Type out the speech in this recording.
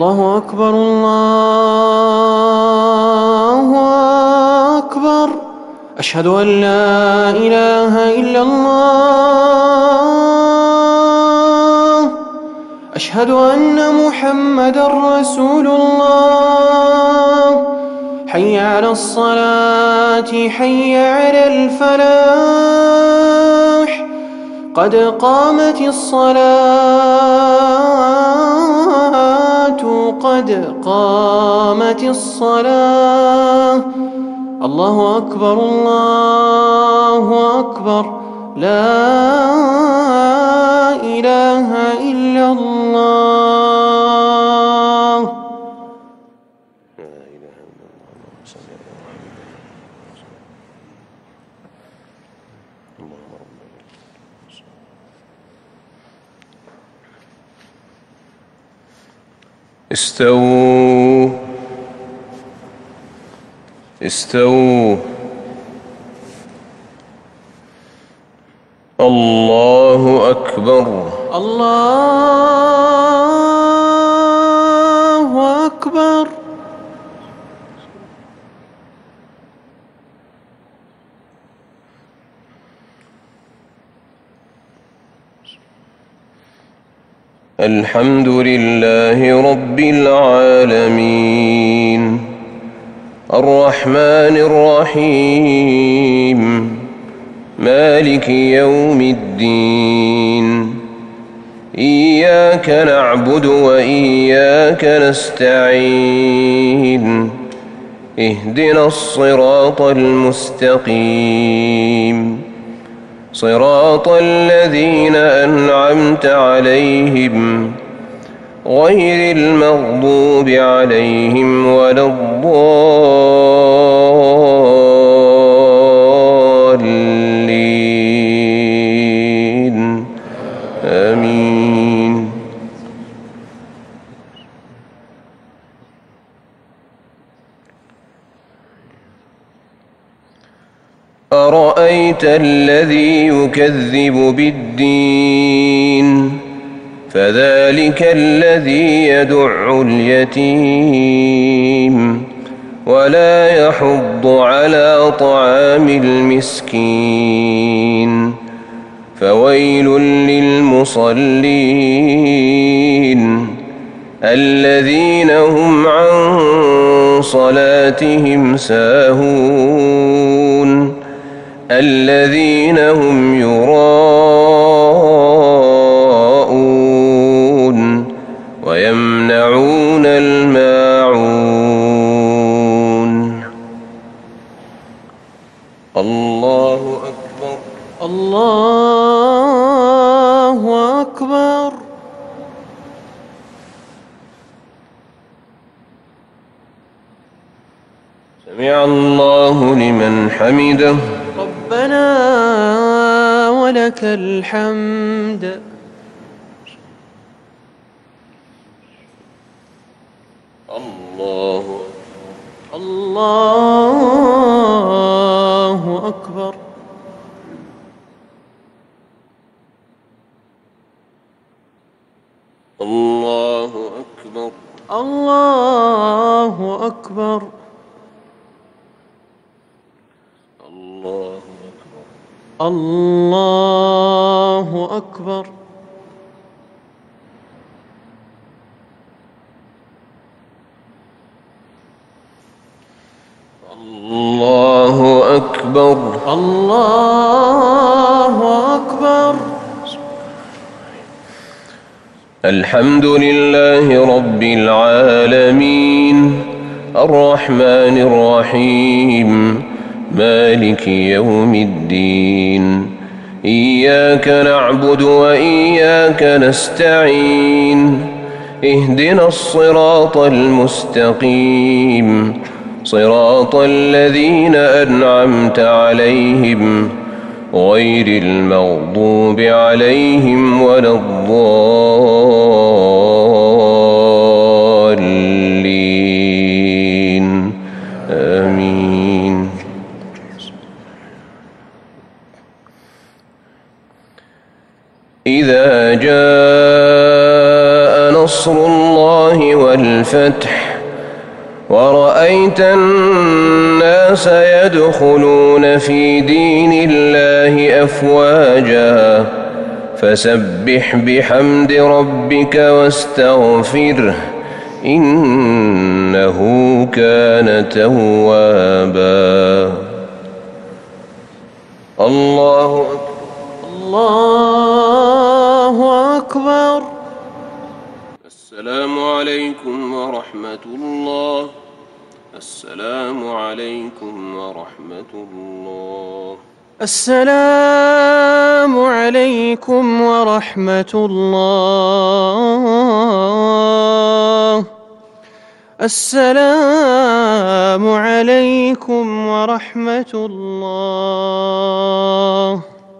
الله أكبر الله أكبر. أشهد أن لا إله إلا الله. أشهد أن محمدًا رسول الله. حي على الصلاة حي على الفلاح. قد قامت الصلاة قد قامت الصلاة. الله أكبر الله أكبر. لا إله إلا الله. لا إله إلا الله. صل على محمد. اللهم ربنا استووا استووا. الله أكبر الله أكبر. الحمد لله رب العالمين الرحمن الرحيم مالك يوم الدين. إياك نعبد وإياك نستعين. اهدنا الصراط المستقيم صراط الذين أنعمت عليهم غير المغضوب عليهم ولا الضالين. آمين. أرأيت الذي يكذب بالدين فذلك الذي يدع اليتيم ولا يحض على طعام المسكين. فويل للمصلين الذين هم عن صلاتهم ساهون الذين هم يراءون ويمنعون الماعون. الله أكبر الله أكبر. سمع الله لمن حمده. ربنا ولك الحمد. الله الله أكبر. الله أكبر الله أكبر. الله أكبر الله أكبر. الله أكبر الله أكبر. الحمد لله رب العالمين الرحمن الرحيم مالك يوم الدين. إياك نعبد وإياك نستعين. اهدنا الصراط المستقيم صراط الذين أنعمت عليهم غير المغضوب عليهم ولا الضالين. آمين. إذا جاء نصر الله والفتح والفتح ورأيت الناس يدخلون في دين الله أفواجا فسبح بحمد ربك واستغفره إنه كان توابا. الله أكبر. الله أكبر. السلام عليكم ورحمة الله. السلام عليكم ورحمة الله. السلام عليكم ورحمة الله. السلام عليكم ورحمة الله.